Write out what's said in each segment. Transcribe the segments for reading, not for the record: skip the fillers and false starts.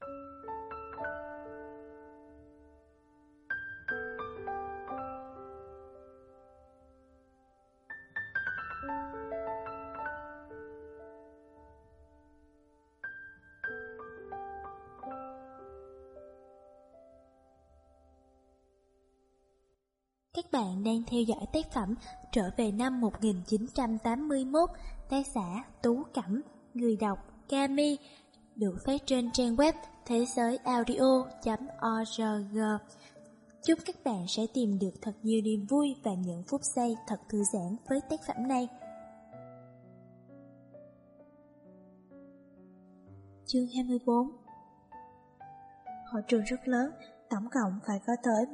Các bạn đang theo dõi tác phẩm Trở về năm 1981, tác giả Tú Cẩm, người đọc Kami, được phát trên trang web thế giới audio.org. Chúc các bạn sẽ tìm được thật nhiều niềm vui và những phút giây thật thư giãn với tác phẩm này. Chương 24. Hội trường rất lớn, tổng cộng phải có tới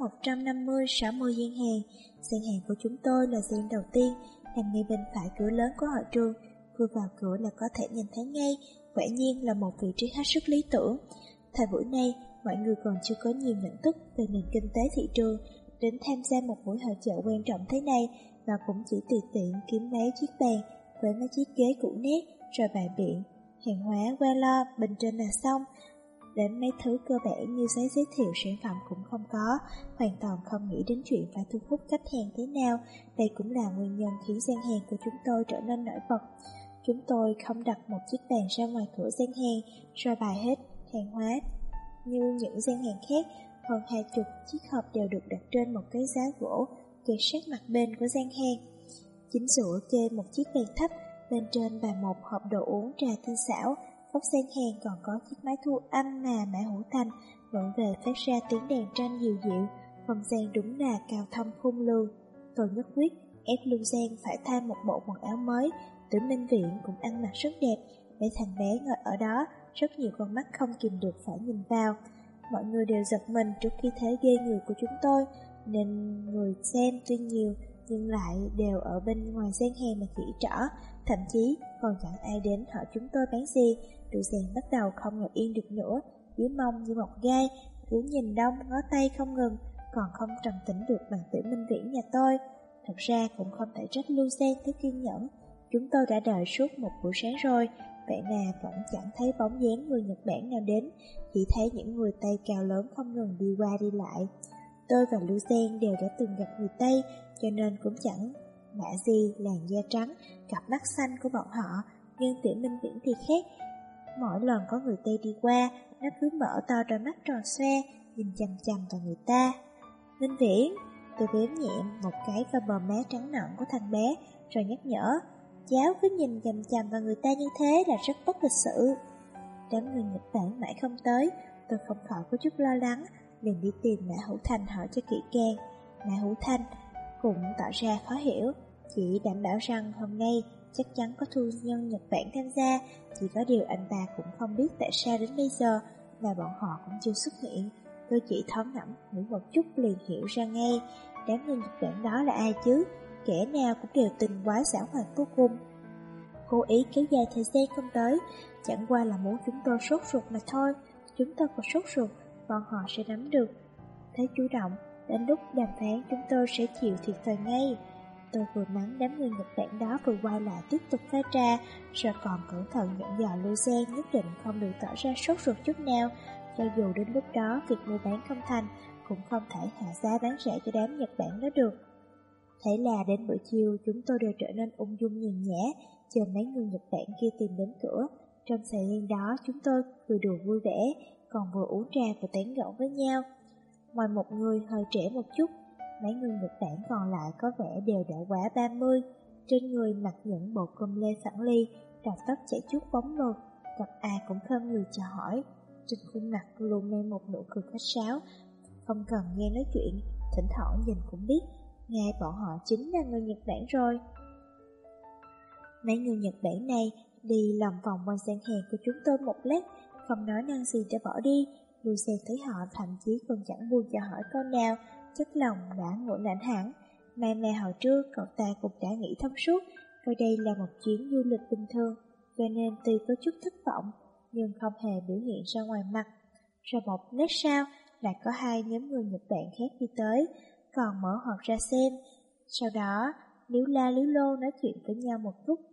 150-60 gian hàng. Gian hàng của chúng tôi là gian đầu tiên, nằm ngay bên phải cửa lớn của hội trường. Vừa vào cửa là có thể nhìn thấy ngay, quả nhiên là một vị trí hết sức lý tưởng. Thời buổi này, mọi người còn chưa có nhiều nhận thức về nền kinh tế thị trường, đến tham gia một buổi hội chợ quan trọng thế này mà cũng chỉ tùy tiện kiếm mấy chiếc bàn với mấy chiếc ghế cũ nét rồi bày biện hàng hóa qua lo bên trên là xong. Đến mấy thứ cơ bản như giấy giới thiệu sản phẩm cũng không có, hoàn toàn không nghĩ đến chuyện phải thu hút khách hàng thế nào. Đây cũng là nguyên nhân khiến gian hàng của chúng tôi trở nên nổi bật. Chúng tôi không đặt một chiếc bàn ra ngoài cửa gian hàng rồi bày hết hàng hóa như những gian hàng khác. Hơn 20 chiếc hộp đều được đặt trên một cái giá gỗ kề sát mặt bên của gian hàng. Chính giữa kê một chiếc bàn thấp, bên trên bày một hộp đồ uống trà tinh xảo. Góc gian hàng còn có chiếc máy thu âm mà Mã Hữu Thành vẫn về phát ra tiếng đàn tranh dịu dịu. Không gian đúng là cao thâm khôn lường. Tôi nhất quyết ép Lưu Giang phải thay một bộ quần áo mới. Tử Minh Viện cũng ăn mặc rất đẹp. Mấy thằng bé ngồi ở đó, rất nhiều con mắt không kìm được phải nhìn vào. Mọi người đều giật mình trước khi thế ghê người của chúng tôi, nên người xem tuy nhiều nhưng lại đều ở bên ngoài gian hàng mà chỉ trỏ. Thậm chí còn chẳng ai đến hỏi chúng tôi bán gì. Lưu Giang bắt đầu không ngồi yên được nữa, dưới mông như một gai, cứ nhìn đông ngó tay không ngừng, còn không trầm tĩnh được bằng Tử Minh Viễn nhà tôi. Thật ra cũng không thể trách Lưu Giang thiếu kiên nhẫn. Chúng tôi đã đợi suốt một buổi sáng rồi, vậy mà vẫn chẳng thấy bóng dáng người Nhật Bản nào đến, chỉ thấy những người Tây cao lớn không ngừng đi qua đi lại. Tôi và Lưu Giang đều đã từng gặp người Tây, cho nên cũng chẳng lạ gì làn da trắng, cặp mắt xanh của bọn họ. Nhưng Tiểu Minh Viễn thì khác. Mỗi lần có người Tây đi qua, nó cứ mở to đôi mắt tròn xoe, nhìn chằm chằm vào người ta. Minh Viễn, tôi bếm nhẹ một cái vào bờ má trắng nõn của thằng bé, rồi nhắc nhở, cháu cứ nhìn chằm chằm vào người ta như thế là rất bất lịch sự. Đám người Nhật Bản mãi không tới, tôi không khỏi có chút lo lắng, liền đi tìm Mã Hữu Thành hỏi cho kỹ càng. Mã Hữu Thành cũng tỏ ra khó hiểu, chỉ đảm bảo rằng hôm nay chắc chắn có thu nhân Nhật Bản tham gia. Chỉ có điều anh ta cũng không biết tại sao đến bây giờ mà bọn họ cũng chưa xuất hiện. Tôi chỉ thoáng ngẫm nghĩ một chút liền hiểu ra ngay. Đám người Nhật Bản đó là ai chứ? Kẻ nào cũng đều tình quái giảo hoạt vô cùng, cố ý kéo dài thời gian không tới. Chẳng qua là muốn chúng tôi sốt ruột mà thôi. Chúng tôi còn sốt ruột, bọn họ sẽ nắm được thế chủ động, đến lúc đàm phán chúng tôi sẽ chịu thiệt thòi ngay. Tôi vừa mắng đám người Nhật Bản đó vừa quay lại tiếp tục pha trà, rồi còn cẩn thận dặn dò Lưu Giang nhất định không được tỏ ra sốt ruột chút nào. Cho dù đến lúc đó việc mua bán không thành, cũng không thể hạ giá bán rẻ cho đám Nhật Bản đó được. Thế là đến buổi chiều chúng tôi đều trở nên ung dung nhàn nhã, chờ mấy người Nhật Bản kia tìm đến cửa. Trong thời gian đó chúng tôi vừa đùa vui vẻ, còn vừa uống trà và tán gẫu với nhau. Ngoài một người hơi trẻ một chút, mấy người Nhật Bản còn lại có vẻ đều đã quá 30, trên người mặc những bộ com lê phẳng ly, đầu tóc chảy chút bóng mượt, gặp ai cũng khom người chào hỏi. Trên khuôn mặt luôn mang một nụ cười khách sáo, không cần nghe nói chuyện, thỉnh thoảng nhìn cũng biết ngay bọn họ chính là người Nhật Bản rồi. Mấy người Nhật Bản này đi lòng vòng quanh gian hàng của chúng tôi một lát, không nói năng gì đã bỏ đi. Lưu Giang thấy họ thậm chí còn chẳng buồn cho hỏi câu nào, chất lòng đã nguội lạnh hẳn. Mà hồi trước cậu ta cũng đã nghĩ thông suốt, coi đây là một chuyến du lịch bình thường, cho nên tuy có chút thất vọng, nhưng không hề biểu hiện ra ngoài mặt. Rồi một lát sau, lại có hai nhóm người Nhật Bản khác đi tới, còn mở hộp ra xem. Sau đó, líu la líu lô nói chuyện với nhau một lúc,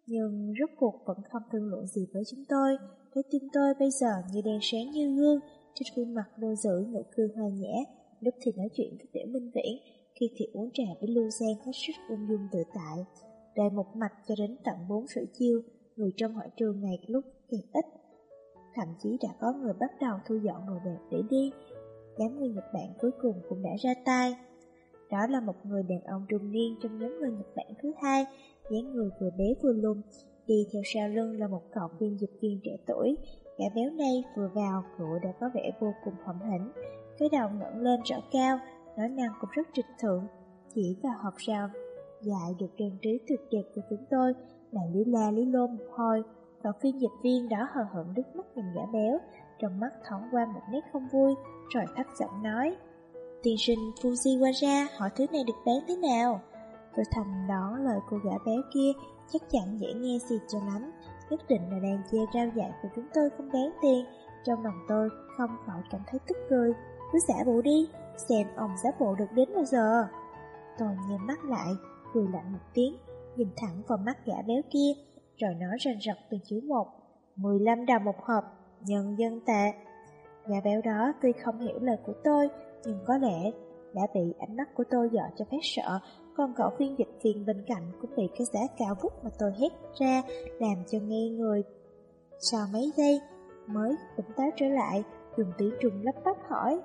nhưng rốt cuộc vẫn không thương lượng gì với chúng tôi. Trái tim tôi bây giờ như đèn sáng như gương, trên khuôn mặt luôn giữ nụ cười hòa nhã, lúc thì nói chuyện với Tiểu Minh Viễn, khi thì uống trà với Lưu Giang hết sức ung dung tự tại. Đời một mạch cho đến tận 4 rưỡi chiều, người trong hội trường ngày lúc càng ít. Thậm chí đã có người bắt đầu thu dọn đồ đạc để đi. Đám người Nhật Bản cuối cùng cũng đã ra tay. Đó là một người đàn ông trung niên trong nhóm người Nhật Bản thứ hai, dáng người vừa bé vừa lùn. Đi theo sau lưng là một cậu biên dịch viên trẻ tuổi. Gã béo này vừa vào cửa đã có vẻ vô cùng hậm hĩnh, cái đầu ngẩng lên rõ cao, nói năng cũng rất trịch thượng. Chỉ vào hộp rào dại được trang trí tuyệt đẹp của chúng tôi là lý la lý lô một hồi. Cậu phiên dịch viên đó hờ hững nước mắt nhìn gã béo, trong mắt thoáng qua một nét không vui, rồi thấp giọng nói: "Tiên sinh Fujiwara, hỏi thứ này được bán thế nào?" Tôi thầm đoán lời cô gã béo kia chắc chắn dễ nghe gì cho lắm, nhất định là đang chê rau dại của chúng tôi không đáng tiền. Trong lòng tôi không khỏi cảm thấy tức cười. Cứ giả bộ đi, xem ông giả bộ được đến bao giờ. Tôi nhắm mắt lại, cười lạnh một tiếng, nhìn thẳng vào mắt gã béo kia, rồi nói rành rật từng chữ một: 15 đồng một hộp, nhân dân tệ. Gã béo đó tuy không hiểu lời của tôi, nhưng có lẽ đã bị ánh mắt của tôi dọa cho phát sợ. Còn cậu phiên dịch viên bên cạnh cũng bị cái giá cao vút mà tôi hét ra làm cho ngây người. Sau mấy giây mới tỉnh táo trở lại, dùng tiếng Trung lắp bắp hỏi: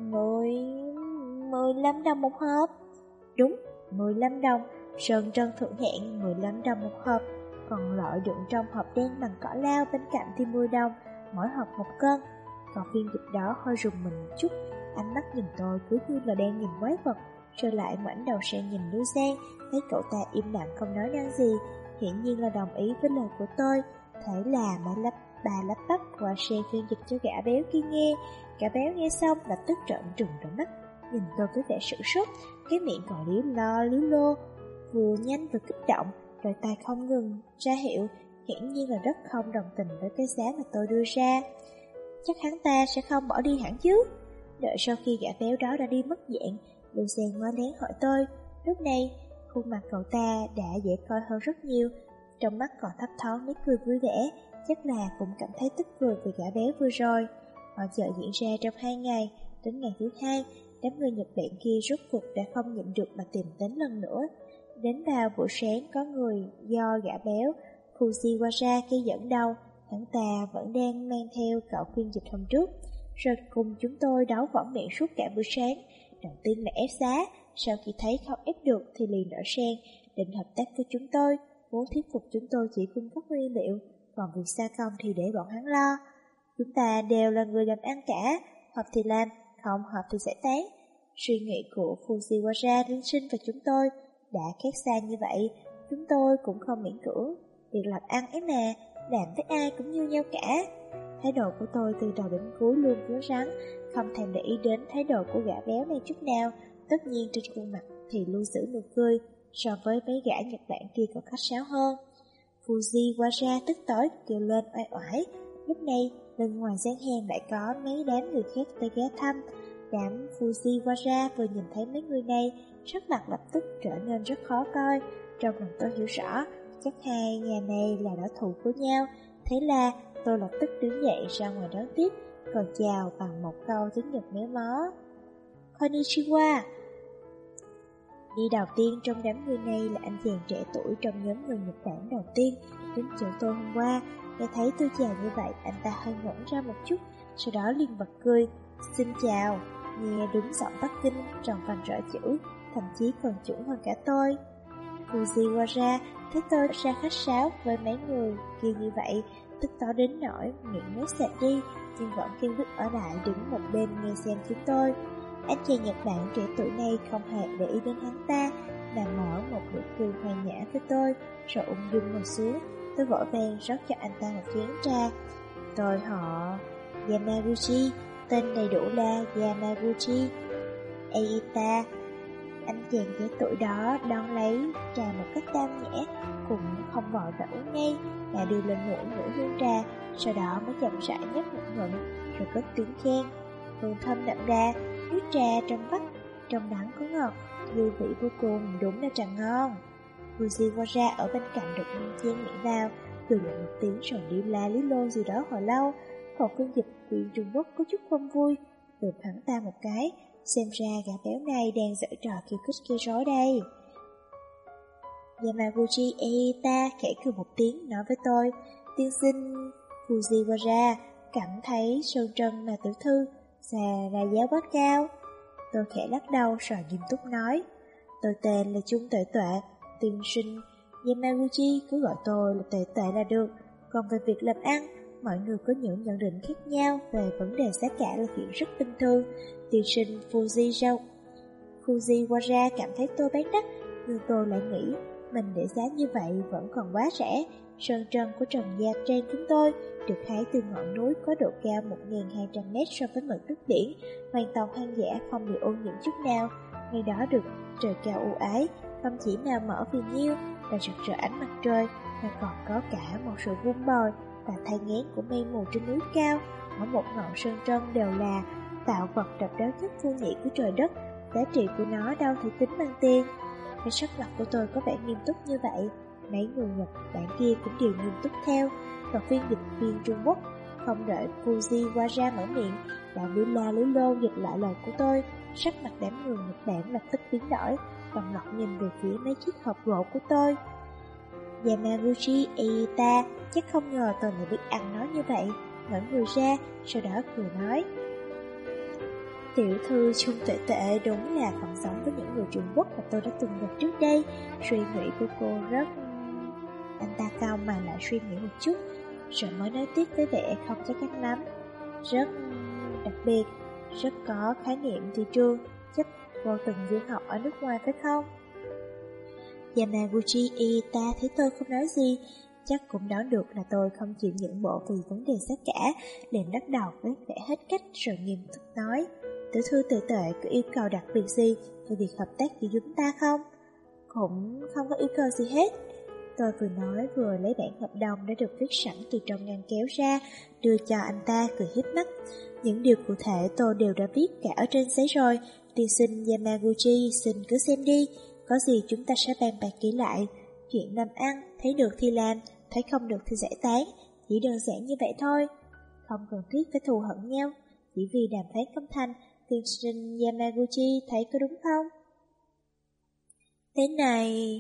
15 đồng một hộp? Đúng, 15 đồng, sơn trân thượng hạng 15 đồng một hộp. Còn loại đựng trong hộp đen bằng cỏ lao bên cạnh thì 10 đồng, mỗi hộp 1 cân. Còn phiên dịch đó hơi rùng mình một chút, ánh mắt nhìn tôi cứ như là đang nhìn quái vật, rồi lại ngoảnh đầu sang nhìn Lưu Giang, thấy cậu ta im lặng không nói năng gì, hiển nhiên là đồng ý với lời của tôi. Thế là bà lắp bắp qua xe phiên dịch cho gã béo kia nghe. Gã béo nghe xong lập tức trợn trừng đôi mắt, nhìn tôi với vẻ sửng sốt, cái miệng còn líu lô, vừa nhanh vừa kích động, rồi tay không ngừng ra hiệu, hiển nhiên là rất không đồng tình với cái giá mà tôi đưa ra. Chắc hắn ta sẽ không bỏ đi hẳn chứ. Đợi sau khi gã béo đó đã đi mất dạng, Lưu Giang ngó lén hỏi tôi. Lúc này khuôn mặt cậu ta đã dễ coi hơn rất nhiều, trong mắt còn thấp thoáng nét cười vui vẻ, chắc là cũng cảm thấy tức cười vì gã béo vừa rồi. Hội chợ diễn ra trong 2 ngày, đến ngày thứ 2, đám người Nhật Bản kia rốt cuộc đã không nhịn được mà tìm đến lần nữa. Đến vào buổi sáng, có người do gã béo Fujiwara kia dẫn đầu, hắn ta vẫn đang mang theo cậu phiên dịch hôm trước, rồi cùng chúng tôi đấu võ miệng suốt cả buổi sáng. Đầu tiên là ép giá, sau khi thấy không ép được thì liền đổi sang định hợp tác với chúng tôi, muốn thuyết phục chúng tôi chỉ cung cấp nguyên liệu, còn việc gia công thì để bọn hắn lo. Chúng ta đều là người làm ăn cả, hợp thì làm, không hợp thì giải tán. Suy nghĩ của Fujiwara tiên sinh và chúng tôi đã khác xa như vậy, chúng tôi cũng không miễn cưỡng. Việc làm ăn ấy mà, làm với ai cũng như nhau cả. Thái độ của tôi từ đầu đến cuối luôn cứng rắn, không thèm để ý đến thái độ của gã béo này chút nào. Tất nhiên trên khuôn mặt thì luôn giữ nụ cười, so với mấy gã Nhật Bản kia còn khách sáo hơn. Fujiwara tức tối kêu lên oai oải. Lúc này bên ngoài gian hàng lại có mấy đám người khác tới ghé thăm. Đám Fujiwara vừa nhìn thấy mấy người này, sắc mặt lập tức trở nên rất khó coi. Trong lòng tôi hiểu rõ, chắc hai nhà này là đối thủ của nhau. Thế là tôi lập tức đứng dậy ra ngoài đón tiếp, còn chào bằng một câu tiếng Nhật méo mó: Konnichiwa. Đi đầu tiên trong đám người này là anh chàng trẻ tuổi trong nhóm người Nhật Bản đầu tiên đến chỗ tôi hôm qua. Nghe thấy tôi chào như vậy, anh ta hơi ngẩn ra một chút, sau đó liền bật cười: Xin chào. Nghe đúng giọng Bắc Kinh, tròn vành rõ chữ, thậm chí còn chuẩn hơn cả tôi. Fujiwara thấy tôi ra khách sáo với mấy người kia như vậy, tức tối đến nỗi miệng méo sạch đi, nhưng vẫn kiên quyết ở lại đứng một bên nghe xem chúng tôi. Anh chàng Nhật Bản trẻ tuổi này không hề để ý đến hắn ta, mà mở một nụ cười hòa nhã với tôi, rồi ung dung ngồi xuống. Tôi vội vàng rót cho anh ta một chén trà. Tôi họ Yamaguchi, tên đầy đủ là Yamaguchi Eita. Anh chàng trẻ tuổi đó đón lấy trà một cách tao nhã, cũng không vội và uống ngay, mà đưa lên ngửi hương trà, sau đó mới chậm rãi nhấp một ngụm, rồi cất tiếng khen: Hương thơm đậm đà, nước trà trong vắt, trong đắng có ngọt, dư vị vô cùng, đúng là trà ngon. Fujiwara ở bên cạnh đột nhiên chen miệng vào, cười nhẹ một tiếng rồi đi la lý lô gì đó hồi lâu. Còn phiên dịch viên Trung Quốc có chút không vui, lườm hắn ta một cái, xem ra gã béo này đang giở trò khiêu khích gây rối đây. Yamaguchi Eita khẽ cười một tiếng nói với tôi, tiên sinh Fujiwara cảm thấy Sơn Trân là tiểu thư, ra giáo quá cao. Tôi khẽ lắc đầu rồi nghiêm túc nói, tôi tên là Trung Tuệ Tuệ, tiên sinh Yamaguchi cứ gọi tôi là Tuệ Tuệ là được. Còn về việc làm ăn, mọi người có những nhận định khác nhau về vấn đề giá cả là chuyện rất bình thường. Tiên sinh Fujiwara cảm thấy tôi bán đắt, nhưng tôi lại nghĩ mình để giá như vậy vẫn còn quá rẻ. Sơn trân của Trần Gia Trang chúng tôi được hái từ ngọn núi có độ cao 1.200m so với mực nước biển, hoàn toàn hoang dã, không bị ô nhiễm chút nào. Ngày đó được trời cao ưu ái, không chỉ màu mỡ vì nhiêu và rực rỡ ánh mặt trời, mà còn có cả một sự vun bồi và thay ngén của mây mù trên núi cao. Ở một ngọn sơn trân đều là tạo vật độc đáo nhất vô nhị của trời đất, giá trị của nó đâu thể tính bằng tiền. Cái sắc mặt của tôi có vẻ nghiêm túc như vậy, mấy người Nhật Bản kia cũng đều nghiêm túc theo. Và phiên dịch viên Trung Quốc không đợi Fujiwara mở miệng đã lý la lý lô dịch lại lời của tôi. Sắc mặt đám người Nhật Bản lập tức biến đổi, còn ngọc nhìn về phía mấy chiếc hộp gỗ của tôi. Yamaguchi Eita chắc không ngờ tôi lại biết ăn nói như vậy, ngẩng người ra, sau đó cười nói, tiểu thư Trung Tuệ Tuệ đúng là không giống với những người Trung Quốc mà tôi đã từng gặp trước đây. Suy nghĩ của cô rất... Anh ta cao mà lại suy nghĩ một chút, rồi mới nói tiếp với vẻ không chắc chắn lắm. Rất đặc biệt, rất có khái niệm thị trường, chắc vô từng du học ở nước ngoài phải không? Yamaguchi Eita thấy tôi không nói gì, chắc cũng đoán được là tôi không chịu nhượng bộ vì vấn đề giá cả, liền lắc đầu với vẻ hết cách rồi nghiêm túc nói, tiểu thư Tuệ Tuệ có yêu cầu đặc biệt gì về việc hợp tác giữa chúng ta không? Cũng không có yêu cầu gì hết. Tôi vừa nói vừa lấy bản hợp đồng đã được viết sẵn từ trong ngăn kéo ra, đưa cho anh ta cười hiếp mắt. Những điều cụ thể tôi đều đã viết cả ở trên giấy rồi, tiên sinh Yamaguchi xin cứ xem đi, có gì chúng ta sẽ bàn bạc kỹ lại. Chuyện làm ăn, thấy được thì làm, thấy không được thì giải tán, chỉ đơn giản như vậy thôi. Không cần thiết phải thù hận nhau, chỉ vì đàm phán không thành, tiên sinh Yamaguchi thấy có đúng không? Thế này...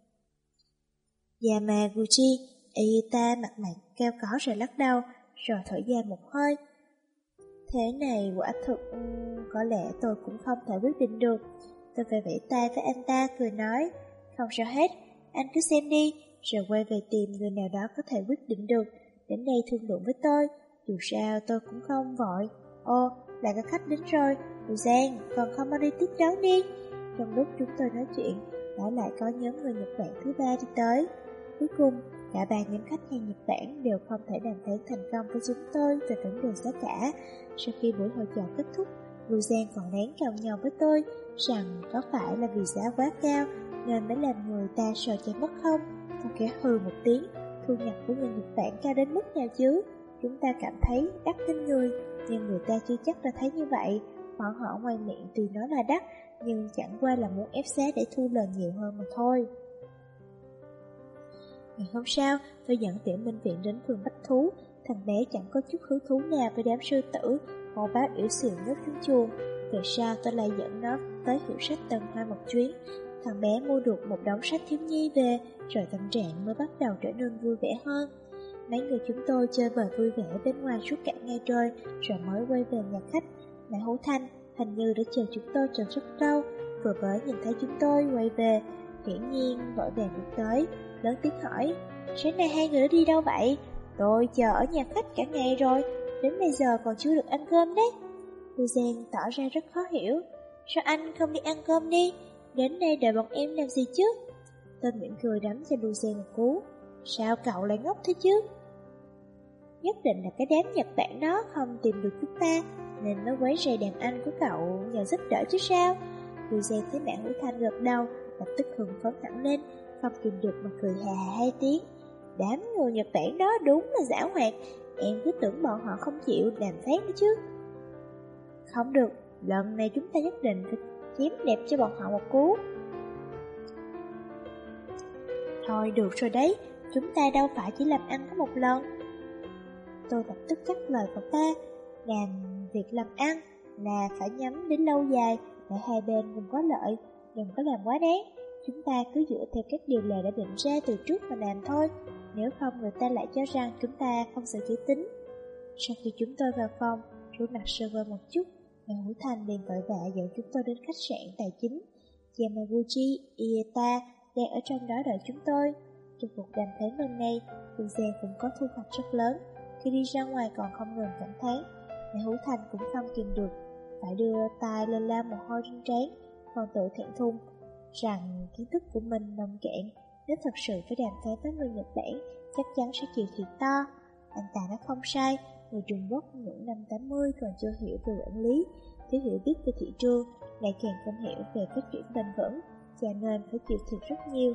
Yamaguchi Eita mặt mày keo có rồi lắc đầu, rồi thở dài một hơi. Thế này quả thực có lẽ tôi cũng không thể quyết định được. Tôi phải vẫy tay với anh ta cười nói, không sao hết, anh cứ xem đi, rồi quay về tìm người nào đó có thể quyết định được, đến đây thương lượng với tôi, dù sao tôi cũng không vội. Ô, lại có khách đến rồi, Bùi Giang, còn không mau đi tiếp đón đi. Trong lúc chúng tôi nói chuyện, đã lại có nhóm người Nhật Bản thứ ba đi tới. Cuối cùng, cả ba nhóm khách hàng Nhật Bản đều không thể đàm phán thành công với chúng tôi về vấn đề giá cả. Sau khi buổi hội chợ kết thúc, Bùi Giang còn lén cào nhau với tôi rằng có phải là vì giá quá cao nên mới làm người ta sợ chạy mất không? Tôi khẽ hừ một tiếng, thu nhập của người Nhật Bản cao đến mức nào chứ? Chúng ta cảm thấy đắt kinh người, nhưng người ta chưa chắc đã thấy như vậy. Bọn họ ngoài miệng tuy nói là đắt, nhưng chẳng qua là muốn ép giá để thu lời nhiều hơn mà thôi. Ngày hôm sau, tôi dẫn Tiểu Minh Viện đến vườn bách thú. Thằng bé chẳng có chút hứng thú nào với đám sư tử, hồ báo yếu xìu nhốt trong chuồng. Về sau tôi lại dẫn nó tới hiệu sách tầng 2 một chuyến. Thằng bé mua được một đống sách thiếu nhi về, rồi tâm trạng mới bắt đầu trở nên vui vẻ hơn. Mấy người chúng tôi chơi bời vui vẻ bên ngoài suốt cả ngày trời, rồi mới quay về nhà khách. Mẹ Hữu Thanh hình như đã chờ chúng tôi chờ rất lâu, vừa mới nhìn thấy chúng tôi quay về, hiển nhiên vội vàng bước tới, lớn tiếng hỏi, sáng nay hai người đã đi đâu vậy? Tôi chờ ở nhà khách cả ngày rồi, đến bây giờ còn chưa được ăn cơm đấy. Lưu Giang tỏ ra rất khó hiểu, sao anh không đi ăn cơm đi, đến đây đợi bọn em làm gì chứ? Tôi mỉm cười đấm cho Lưu Giang một cú, sao cậu lại ngốc thế chứ? Nhất định là cái đám Nhật Bản đó không tìm được chúng ta, nên nó quấy rầy đàn anh của cậu nhờ giúp đỡ chứ sao? Lưu Giang thấy mẹ Hữu Thanh gật đầu, lập tức hưng phấn hẳn lên, không kìm được mà cười hà hà hai tiếng. Đám người Nhật Bản đó đúng là giảo hoạt, em cứ tưởng bọn họ không chịu đàm phán nữa chứ. Không được, lần này chúng ta nhất định phải chém đẹp cho bọn họ một cú. Thôi được rồi đấy, chúng ta đâu phải chỉ làm ăn có một lần. Tôi lập tức cắt lời cậu ta. Làm việc làm ăn là phải nhắm đến lâu dài, để hai bên cùng có lợi, đừng có làm quá đáng. Chúng ta cứ dựa theo các điều lệ đã định ra từ trước mà làm thôi. Nếu không người ta lại cho rằng chúng ta không giữ chữ tín. Sau khi chúng tôi vào phòng, rửa mặt sơ vơ một chút, Mẹ Hữu Thành liền vội vã dẫn chúng tôi đến khách sạn tài chính Yamaguchi Ieta đang ở trong đó đợi chúng tôi. Trong cuộc đàm phán lần này, Phương Giang cũng có thu hoạch rất lớn. Khi đi ra ngoài còn không ngừng cảm thán. Mẹ Hữu Thành cũng không kìm được, phải đưa tay lên lau mồ hôi trên trán, còn tự thẹn thùng rằng kiến thức của mình nông cạn. Nếu thật sự phải đàm phán với người Nhật Bản, chắc chắn sẽ chịu thiệt to. Anh ta nói không sai, người Trung Quốc những năm 80 còn chưa hiểu về quản lý, thiếu hiểu biết về thị trường, lại càng không hiểu về phát triển bền vững, cho nên phải chịu thiệt rất nhiều.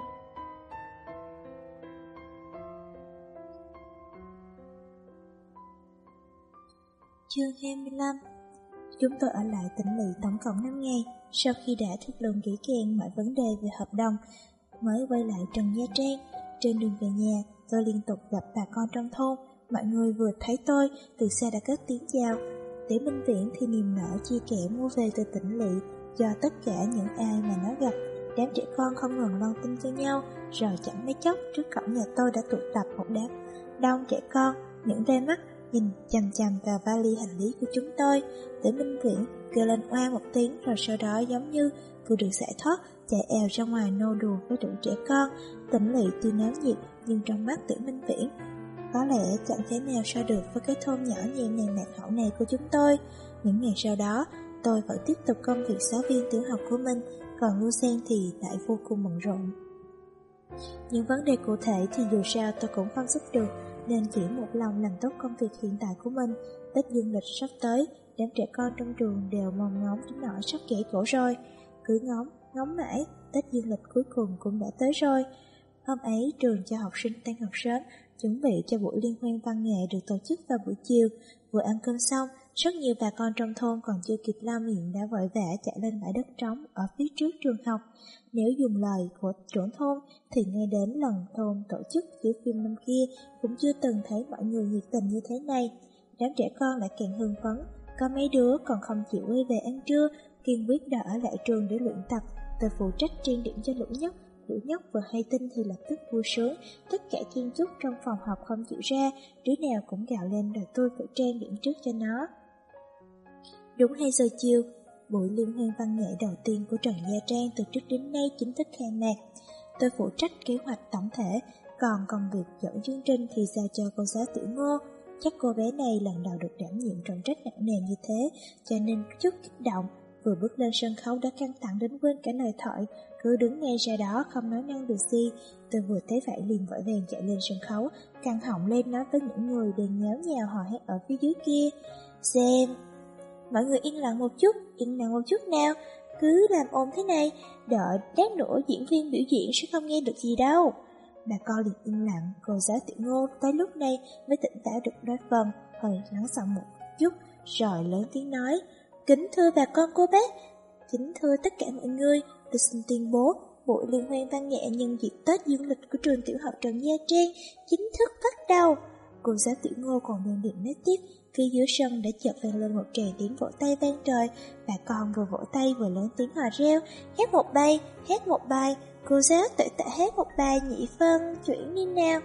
Chương 25. Chúng tôi ở lại tỉnh lỵ tổng cộng 5 ngày. Sau khi đã thuyết luận kỹ càng mọi vấn đề về hợp đồng, mới quay lại Trần Nha Trang. Trên đường về nhà, tôi liên tục gặp bà con trong thôn. Mọi người vừa thấy tôi, từ xa đã cất tiếng chào. Tiểu Minh Viễn thì niềm nở chia kẽ mua về từ tỉnh lỵ cho tất cả những ai mà nó gặp. Đám trẻ con không ngừng loan tin cho nhau, rồi chẳng mấy chốc trước cổng nhà tôi đã tụ tập một đám đông trẻ con, những đôi mắt nhìn chằm chằm vào vali hành lý của chúng tôi. Tiểu Minh Viễn kêu lên oa một tiếng, rồi sau đó giống như vừa được giải thoát, chạy èo ra ngoài nô đùa với đủ trẻ con. Tỉnh lỵ tuy náo nhiệt, nhưng trong mắt Tiểu Minh Viễn có lẽ chẳng thể nào so được với cái thôn nhỏ nhẹ nhàng lạc hậu này của chúng tôi. Những ngày sau đó, tôi vẫn tiếp tục công việc giáo viên tiểu học của mình, còn Lưu Sen thì lại vô cùng bận rộn. Những vấn đề cụ thể thì dù sao tôi cũng không giúp được, nên chỉ một lòng làm tốt công việc hiện tại của mình. Tết dương lịch sắp tới, đám trẻ con trong trường đều mong ngóng đến nỗi sắp gãy cổ rồi. Cứ ngóng mãi, Tết dương lịch cuối cùng cũng đã tới rồi. Hôm ấy trường cho học sinh tan học sớm, chuẩn bị cho buổi liên hoan văn nghệ được tổ chức vào buổi chiều. Vừa ăn cơm xong, rất nhiều bà con trong thôn còn chưa kịp lau miệng đã vội vã chạy lên bãi đất trống ở phía trước trường học. Nếu dùng lời của trưởng thôn thì ngay đến lần thôn tổ chức chiếu phim năm kia cũng chưa từng thấy mọi người nhiệt tình như thế này. Đám trẻ con lại càng hưng phấn, có mấy đứa còn không chịu quay về ăn trưa, kiên quyết đã ở lại trường để luyện tập. Tôi phụ trách trang điểm cho lũ nhóc vừa hay tin thì lập tức vui sướng. Tất cả chen chúc trong phòng học không chịu ra, đứa nào cũng gào lên đòi tôi phải trang điểm trước cho nó. Đúng 2 giờ chiều, buổi liên hoan văn nghệ đầu tiên của Trần Gia Trang từ trước đến nay chính thức khai mạc. Tôi phụ trách kế hoạch tổng thể, còn công việc dẫn chương trình thì giao cho cô giáo Tiểu Ngô. Chắc cô bé này lần đầu được đảm nhiệm trọng trách nặng nề như thế, cho nên chút kích động. Vừa bước lên sân khấu đã căng thẳng đến quên cả lời thoại, cứ đứng ngay ra đó không nói năng được gì. Tôi vừa thấy vậy liền vội vàng chạy lên sân khấu, căng họng lên nói với những người đang nháo nhào hò hét ở phía dưới kia. Xem, mọi người yên lặng một chút nào, cứ làm ồn thế này, đợi lát nữa diễn viên biểu diễn sẽ không nghe được gì đâu. Bà con liền im lặng, cô giáo Tiểu Ngô tới lúc này mới tỉnh táo được đôi phần, hơi lắng giọng một chút, rồi lớn tiếng nói. Kính thưa bà con cô bác, kính thưa tất cả mọi người, tôi xin tuyên bố buổi liên hoan văn nghệ nhân dịp Tết dương lịch của trường tiểu học Trần Nha Trang chính thức bắt đầu. Cô giáo Tiểu Ngô còn đang định nói tiếp, phía dưới sân đã chợt vang lên một tràng tiếng vỗ tay vang trời. Bà con vừa vỗ tay vừa lớn tiếng hò reo, hát một bài, cô giáo tự hát một bài nhị phân chuyển đi nào.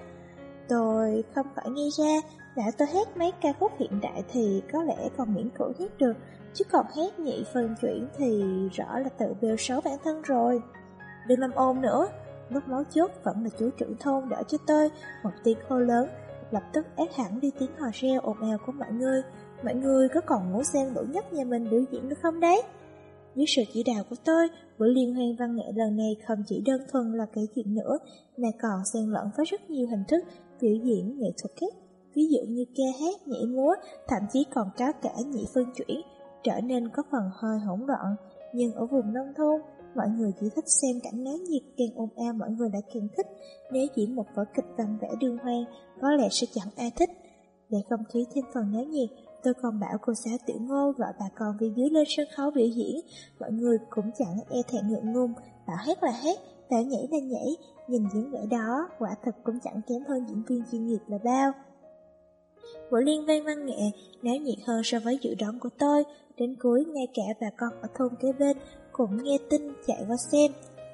Tôi không khỏi nghe ra, đã tôi hát mấy ca khúc hiện đại thì có lẽ còn miễn cưỡng hát được, chứ còn hát nhị phân chuyển thì rõ là tự bêu xấu bản thân rồi. Đừng làm ồn nữa. Lúc mấu chốt vẫn là chú trưởng thôn đỡ cho tôi, một tiếng hô lớn lập tức át hẳn đi tiếng hò reo ồn ào của mọi người. Mọi người có còn muốn xem lũ nhóc nhà mình biểu diễn được không đấy? Dưới sự chỉ đạo của tôi, buổi liên hoan văn nghệ lần này không chỉ đơn thuần là kể chuyện nữa, mà còn xen lẫn với rất nhiều hình thức biểu diễn nghệ thuật khác, ví dụ như ca hát, nhảy múa, thậm chí còn có cả nhị phân chuyển, trở nên có phần hơi hỗn loạn. Nhưng ở vùng nông thôn, mọi người chỉ thích xem cảnh náo nhiệt, càng ồn ào mọi người lại càng thích. Nếu diễn một vở kịch văn vẻ đường hoang, có lẽ sẽ chẳng ai thích. Để không khí thêm phần náo nhiệt, tôi còn bảo cô giáo Tiểu Ngô gọi bà con phía dưới lên sân khấu biểu diễn. Mọi người cũng chẳng e thẹn ngượng ngùng, bảo hát là hát, bảo nhảy là nhảy, nhìn dáng vẻ đó, quả thực cũng chẳng kém hơn diễn viên chuyên nghiệp là bao. Buổi liên hoan văn nghệ náo nhiệt hơn so với dự đoán của tôi, đến cuối ngay cả bà con ở thôn kế bên cũng nghe tin chạy qua xem.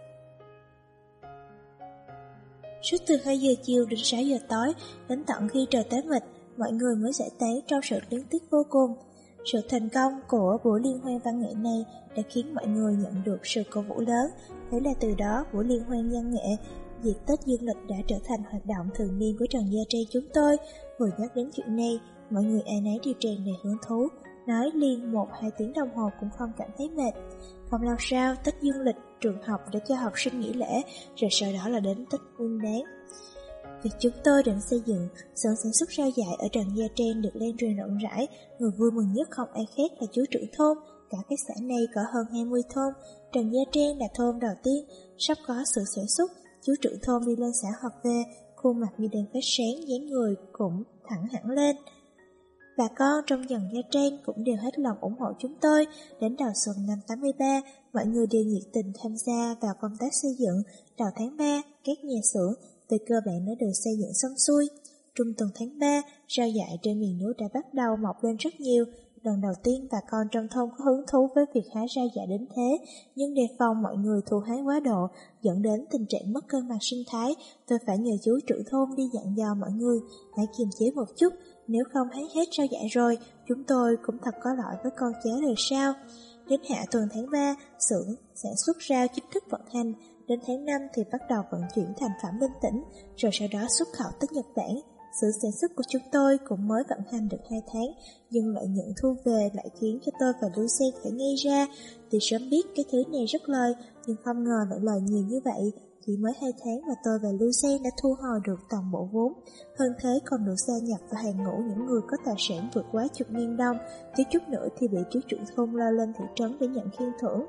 Suốt từ 2 giờ chiều đến 6 giờ tối, đến tận khi trời tối mịt, mọi người mới giải tán trong sự luyến tiếc vô cùng. Sự thành công của buổi liên hoan văn nghệ này đã khiến mọi người nhận được sự cổ vũ lớn. Thế là từ đó, buổi liên hoan văn nghệ dịp Tết Dương lịch đã trở thành hoạt động thường niên của Trần Gia Trang chúng tôi. Vừa nhắc đến chuyện này, mọi người ai nấy đều tràn đầy hứng thú, nói liên 1-2 tiếng đồng hồ cũng không cảm thấy mệt. Không lâu sau, Tết Dương lịch, trường học đã cho học sinh nghỉ lễ, rồi sau đó là đến Tết Nguyên Đán. Việc chúng tôi định xây dựng xưởng sản xuất rau dại ở Trần Gia Trang được lan truyền rộng rãi. Người vui mừng nhất không ai khác là chú trưởng thôn. Cả cái xã này có hơn 20 thôn. Trần Gia Trang là thôn đầu tiên sắp có sự sản xuất. Chú trưởng thôn đi lên xã họp về, khuôn mặt như đèn phát sáng, dáng người cũng thẳng hẳn lên. Bà con trong Trần Gia Trang cũng đều hết lòng ủng hộ chúng tôi. Đến đầu xuân năm 83, mọi người đều nhiệt tình tham gia vào công tác xây dựng. Đầu tháng 3, các nhà xưởng về cơ bản đã được xây dựng xong xuôi. Trung tuần tháng 3, rau dại trên miền núi đã bắt đầu mọc lên rất nhiều. Lần đầu tiên bà con trong thôn có hứng thú với việc hái rau dại đến thế, nhưng đề phòng mọi người thu hái quá độ, dẫn đến tình trạng mất cân bằng sinh thái. Tôi phải nhờ chú trưởng thôn đi dặn dò mọi người hãy kiềm chế một chút, nếu không hái hết rau dại rồi, chúng tôi cũng thật có lỗi với con cháu đời sau. Đến hạ tuần tháng 3, xưởng sản xuất rau chính thức vận hành. Đến tháng 5 thì bắt đầu vận chuyển thành phẩm lên tỉnh, rồi sau đó xuất khẩu tới Nhật Bản. Xưởng sản xuất của chúng tôi cũng mới vận hành được 2 tháng, nhưng lợi nhuận thu về lại khiến cho tôi và Lucien phải ngây ra. Tuy sớm biết cái thứ này rất lời, nhưng không ngờ lại lời nhiều như vậy. Chỉ mới 2 tháng mà tôi và Lucien đã thu hồi được toàn bộ vốn. Hơn thế còn được gia nhập vào hàng ngũ những người có tài sản vượt quá 10.000 đồng. Thiếu chút nữa thì bị chú trưởng thôn lo lên thị trấn để nhận khen thưởng.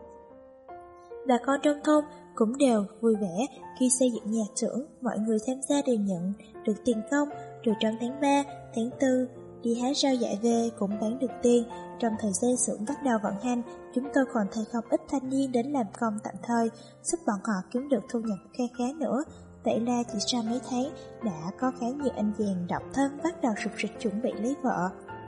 Bà con trong thôn cũng đều vui vẻ khi xây dựng nhà xưởng, mọi người tham gia đều nhận được tiền công. Rồi trong tháng 3, tháng 4 đi hái rau dại về cũng bán được tiền. Trong thời gian xưởng bắt đầu vận hành, chúng tôi còn thuê không ít thanh niên đến làm công tạm thời, giúp bọn họ kiếm được thu nhập kha khá nữa. Vậy là chỉ sau mấy tháng đã có khá nhiều anh chàng độc thân bắt đầu sục sịch chuẩn bị lấy vợ.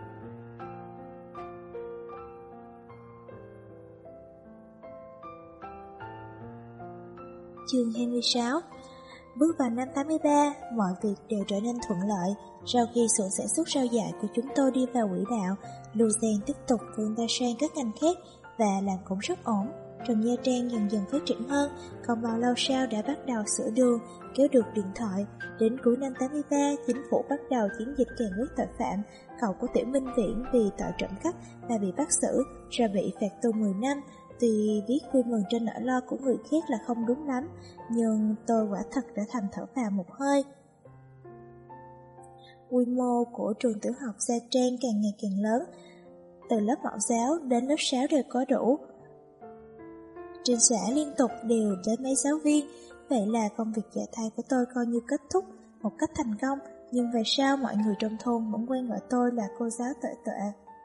Chương 26. Bước vào năm 83, mọi việc đều trở nên thuận lợi. Sau khi xưởng sản xuất rau dại của chúng tôi đi vào quỹ đạo, Lucien tiếp tục vươn ra sang các ngành khác và làm cũng rất ổn. Trần Gia Trang dần dần phát triển hơn, không bao lâu sau đã bắt đầu sửa đường, kéo được điện thoại. Đến cuối năm 83, chính phủ bắt đầu chiến dịch càn quét tội phạm. Cậu của Tiểu Minh Viễn vì tội trộm cắp đã bị bắt xử, rồi bị phạt tù 10 năm. Tuy viết vui mừng trên nỗi lo của người khác là không đúng lắm, nhưng tôi quả thật đã thầm thở phào một hơi. Quy mô của trường tiểu học Gia Trang càng ngày càng lớn, từ lớp mẫu giáo đến lớp 6 đều có đủ. Trên xã liên tục đều đến mấy giáo viên, vậy là công việc dạy thầy của tôi coi như kết thúc một cách thành công. Nhưng về sau mọi người trong thôn vẫn quen gọi tôi là cô giáo tệ tệ.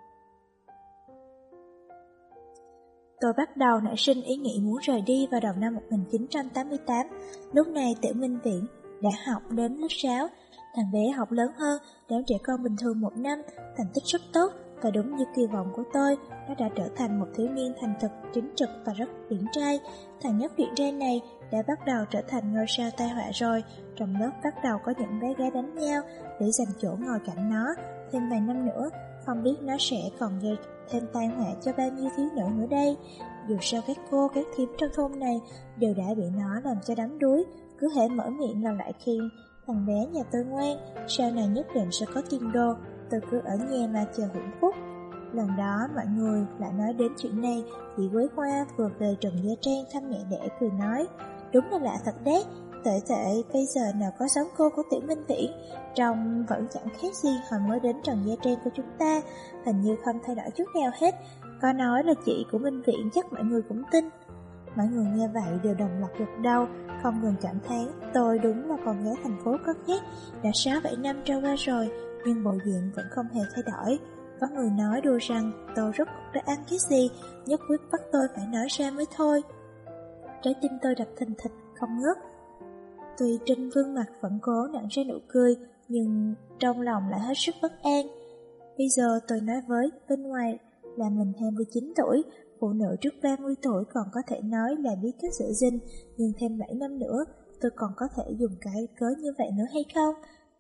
Tôi bắt đầu nảy sinh ý nghĩ muốn rời đi vào đầu năm 1988. Lúc này Tiểu Minh Viễn đã học đến lớp 6. Thằng bé học lớn hơn đám trẻ con bình thường 1 năm, thành tích rất tốt. Và đúng như kỳ vọng của tôi, nó đã trở thành một thiếu niên thành thực, chính trực và rất điển trai. Thằng nhóc điển trai này đã bắt đầu trở thành ngôi sao tai họa rồi. Trong lớp bắt đầu có những bé gái đánh nhau để giành chỗ ngồi cạnh nó. Thêm vài năm nữa, không biết nó sẽ còn gây thêm tai họa cho bao nhiêu thiếu nữ nữa đây. Dù sao các cô, các thím trong thôn này đều đã bị nó làm cho đắm đuối. Cứ hễ mở miệng là lại khen thằng bé nhà tôi ngoan, sau này nhất định sẽ có tiền đồ. Tôi cứ ở nhà mà chờ hưởng phúc. Lần đó mọi người lại nói đến chuyện này, chị Quế Hoa vừa về Trần Gia Trang thăm mẹ đẻ cười nói, đúng là lạ thật đấy, tệ tệ bây giờ nào có giống cô của Tiểu Minh Viễn, trông vẫn chẳng khác gì hồi mới đến Trần Gia Trang của chúng ta, hình như không thay đổi chút nào hết. Có nói là chị của Minh Viễn chắc mọi người cũng tin. Mọi người nghe vậy đều đồng loạt gật đầu, không ngừng cảm thán tôi đúng là con gái thành phố có khác. Đã 6-7 năm trôi qua rồi, nhưng bộ dạng vẫn không hề thay đổi. Có người nói đùa rằng tôi rốt cuộc đã ăn cái gì, nhất quyết bắt tôi phải nói ra mới thôi. Trái tim tôi đập thình thịch, không ngớt. Tuy trên gương mặt vẫn cố nặn ra nụ cười, nhưng trong lòng lại hết sức bất an. Bây giờ tôi nói với bên ngoài là mình 29 tuổi, phụ nữ trước 30 tuổi còn có thể nói là biết cách giữ gìn, nhưng thêm 7 năm nữa, tôi còn có thể dùng cái cớ như vậy nữa hay không?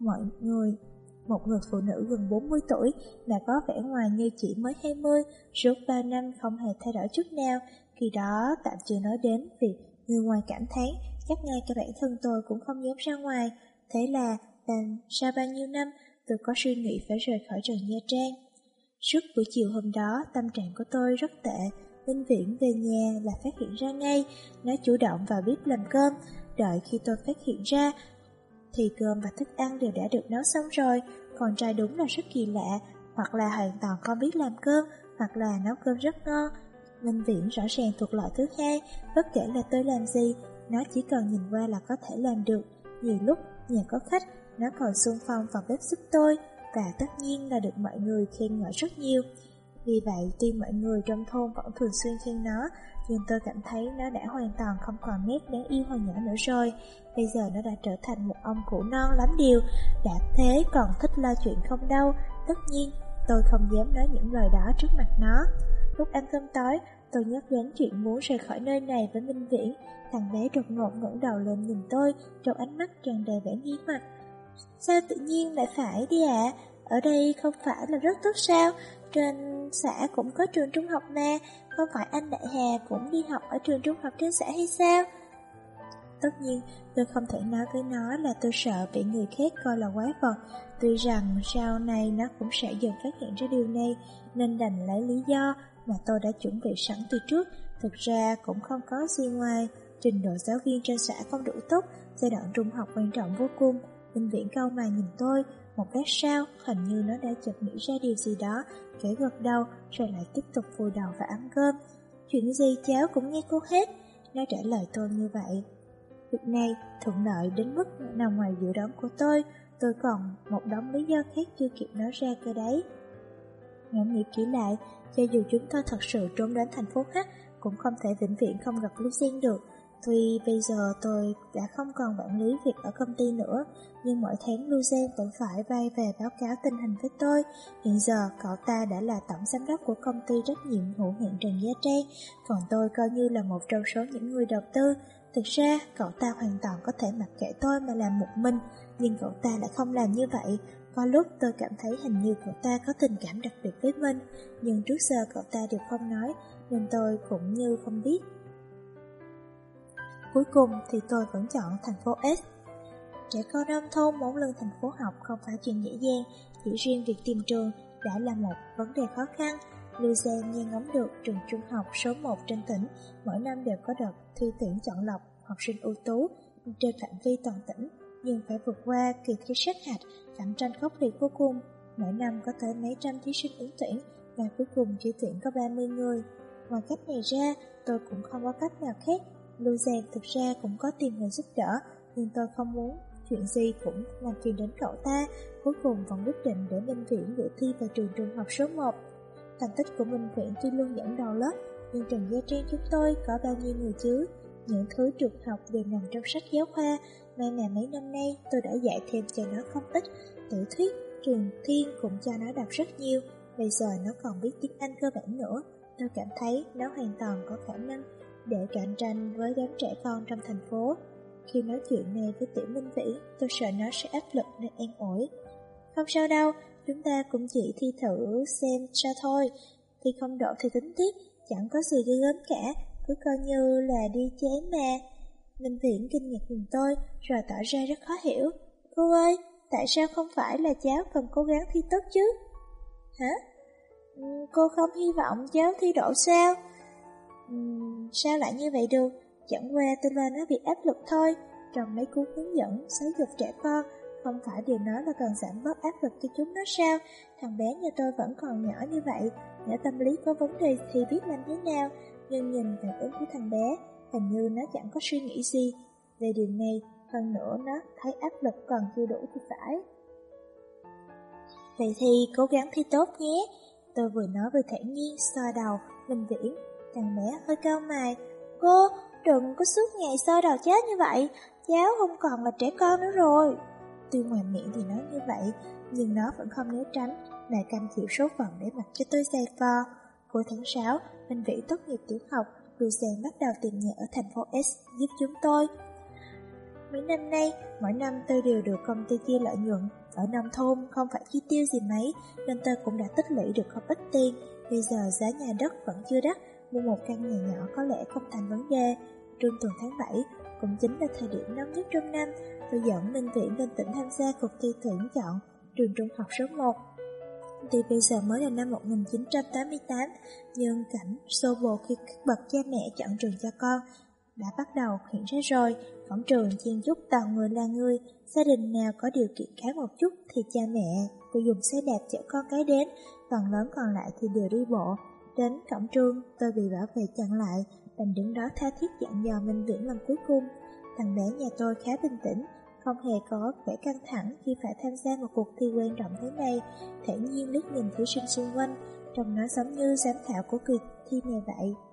Một người phụ nữ gần 40 tuổi mà có vẻ ngoài như chỉ mới 20, suốt 3 năm không hề thay đổi chút nào, khi đó tạm chưa nói đến việc người ngoài cảm thán, chắc ngay cả bản thân tôi cũng không dám ra ngoài. Thế là sau bao nhiêu năm, tôi có suy nghĩ phải rời khỏi rừng Nha Trang. Suốt buổi chiều hôm đó, tâm trạng của tôi rất tệ. Minh Viễn về nhà là phát hiện ra ngay, nó chủ động vào bếp làm cơm. Đợi khi tôi phát hiện ra, thì cơm và thức ăn đều đã được nấu xong rồi. Con trai đúng là rất kỳ lạ, hoặc là hoàn toàn không biết làm cơm, hoặc là nấu cơm rất ngon. Minh Viễn rõ ràng thuộc loại thứ hai, bất kể là tôi làm gì, nó chỉ cần nhìn qua là có thể làm được. Nhiều lúc nhà có khách, nó còn xung phong vào bếp giúp tôi, và tất nhiên là được mọi người khen ngợi rất nhiều. Vì vậy, tuy mọi người trong thôn vẫn thường xuyên khen nó, nhưng tôi cảm thấy nó đã hoàn toàn không còn nét đáng yêu hồi nhỏ nữa rồi. Bây giờ nó đã trở thành một ông cụ non lắm điều, đã thế còn thích lo chuyện không đâu. Tất nhiên, tôi không dám nói những lời đó trước mặt nó. Lúc ăn cơm tối, tôi nhắc đến chuyện muốn rời khỏi nơi này với Minh Viễn. Thằng bé đột ngột ngẩng đầu lên nhìn tôi, trong ánh mắt tràn đầy vẻ nghi hoặc. Sao tự nhiên lại phải đi ạ? Ở đây không phải là rất tốt sao? Trên xã cũng có trường trung học mà, không phải anh Đại Hà cũng đi học ở trường trung học trên xã hay sao? Tất nhiên, tôi không thể nói với nó là tôi sợ bị người khác coi là quái vật. Tuy rằng sau này nó cũng sẽ dần phát hiện ra điều này, nên đành lấy lý do mà tôi đã chuẩn bị sẵn từ trước. Thực ra cũng không có gì ngoài trình độ giáo viên trên xã không đủ tốt, giai đoạn trung học quan trọng vô cùng. Minh Viễn cau mày nhìn tôi, một lát sau, hình như nó đã chợt nghĩ ra điều gì đó, khẽ gật đầu, rồi lại tiếp tục vùi đầu và ăn cơm. Chuyện gì cháu cũng nghe cô hết, nó trả lời tôi như vậy. Việc này thuận lợi đến mức nằm ngoài dự đoán của tôi còn một đống lý do khác chưa kịp nói ra cơ đấy. Ngẫm nghĩ kỹ lại, cho dù chúng tôi thật sự trốn đến thành phố khác, cũng không thể vĩnh viễn không gặp Lucien được. Tuy bây giờ tôi đã không còn quản lý việc ở công ty nữa, nhưng mỗi tháng Lucien vẫn phải bay về báo cáo tình hình với tôi. Hiện giờ cậu ta đã là tổng giám đốc của công ty trách nhiệm hữu hạn Trần Gia Trang, còn tôi coi như là một trong số những người đầu tư. Thực ra cậu ta hoàn toàn có thể mặc kệ tôi mà làm một mình, nhưng cậu ta lại không làm như vậy. Có lúc tôi cảm thấy hình như cậu ta có tình cảm đặc biệt với mình, nhưng trước giờ cậu ta đều không nói, nên tôi cũng như không biết. Cuối cùng thì tôi vẫn chọn thành phố S. Trẻ con nông thôn muốn lên thành phố học không phải chuyện dễ dàng, chỉ riêng việc tìm trường đã là một vấn đề khó khăn. Lucien nghe ngóng được trường trung học số 1 trên tỉnh, mỗi năm đều có đợt thi tuyển chọn lọc học sinh ưu tú trên phạm vi toàn tỉnh, nhưng phải vượt qua kỳ thi sát hạch, cạnh tranh khốc liệt vô cùng. Mỗi năm có tới mấy trăm thí sinh ứng tuyển, và cuối cùng chỉ tuyển có 30 người. Ngoài cách này ra, tôi cũng không có cách nào khác. Lucien thực ra cũng có tìm người giúp đỡ, nhưng tôi không muốn chuyện gì cũng làm phiền đến cậu ta. Cuối cùng vẫn quyết định để Minh Viễn dự thi vào trường trung học số 1. Thành tích của Minh Viễn tuy luôn dẫn đầu lớp, nhưng Trần Gia Trang chúng tôi có bao nhiêu người chứ? Những thứ trường học đều nằm trong sách giáo khoa. May mà mấy năm nay tôi đã dạy thêm cho nó không ít. Tiểu thuyết, Trường Thiên cũng cho nó đọc rất nhiều. Bây giờ nó còn biết tiếng Anh cơ bản nữa. Tôi cảm thấy nó hoàn toàn có khả năng để cạnh tranh với đám trẻ con trong thành phố. Khi nói chuyện này với Tiểu Minh Vĩ, tôi sợ nó sẽ áp lực nên an ủi. Không sao đâu, chúng ta cũng chỉ thi thử xem sao thôi. Khi không đổ thì tính tiếp, chẳng có gì ghê gớm cả, cứ coi như là đi chán mà. Minh Viễn kinh ngạc nhìn tôi, rồi tỏ ra rất khó hiểu. Cô ơi, tại sao không phải là cháu cần cố gắng thi tốt chứ? Hả? Cô không hy vọng cháu thi đỗ sao? Sao lại như vậy được? Chẳng qua tôi lo nó bị áp lực thôi. Trong mấy cuốn hướng dẫn giáo dục trẻ con, không phải điều nói là cần giảm bớt áp lực cho chúng nó sao? Thằng bé nhà tôi vẫn còn nhỏ như vậy, nếu tâm lý có vấn đề thì biết làm thế nào. Nhưng nhìn phản ứng của thằng bé, hình như nó chẳng có suy nghĩ gì về điều này. Hơn nữa nó thấy áp lực còn chưa đủ thì phải. Vậy thì cố gắng thi tốt nhé. Tôi vừa nói vừa thản nhiên xoa đầu Minh Viễn. Thằng bé hơi cau mày. Cô, đừng có suốt ngày soi đầu cháu như vậy, cháu không còn là trẻ con nữa rồi. Tuy ngoài miệng thì nói như vậy, nhưng nó vẫn không né tránh, mà cam chịu số phận để mặc cho tôi giày vò. Cuối tháng 6, Minh Vĩ tốt nghiệp tiểu học, Lucien bắt đầu tìm nhà ở thành phố S giúp chúng tôi. Mấy năm nay, mỗi năm tôi đều được công ty chia lợi nhuận. Ở nông thôn không phải chi tiêu gì mấy, nên tôi cũng đã tích lũy được không ít tiền. Bây giờ giá nhà đất vẫn chưa đắt, mua một căn nhà nhỏ có lẽ không thành vấn đề. Trung tuần tháng 7, cũng chính là thời điểm nóng nhất trong năm, tôi dẫn Minh Viễn lên tỉnh tham gia cuộc thi tuyển chọn trường trung học số 1. Tuy bây giờ mới là năm 1988, nhưng cảnh xô bồ khi các bậc cha mẹ chọn trường cho con đã bắt đầu hiện ra rồi. Cổng trường chen chúc toàn người là người, gia đình nào có điều kiện khá một chút thì cha mẹ cô dùng xe đạp chở con cái đến, phần lớn còn lại thì đều đi bộ. Đến cổng trường, tôi bị bảo vệ chặn lại, đành đứng đó tha thiết dặn dò Minh Viễn lần cuối cùng. Thằng bé nhà tôi khá bình tĩnh, không hề có vẻ căng thẳng khi phải tham gia một cuộc thi quan trọng thế này, thản nhiên liếc nhìn thí sinh xung quanh, trông nó giống như giám khảo của kỳ thi này vậy.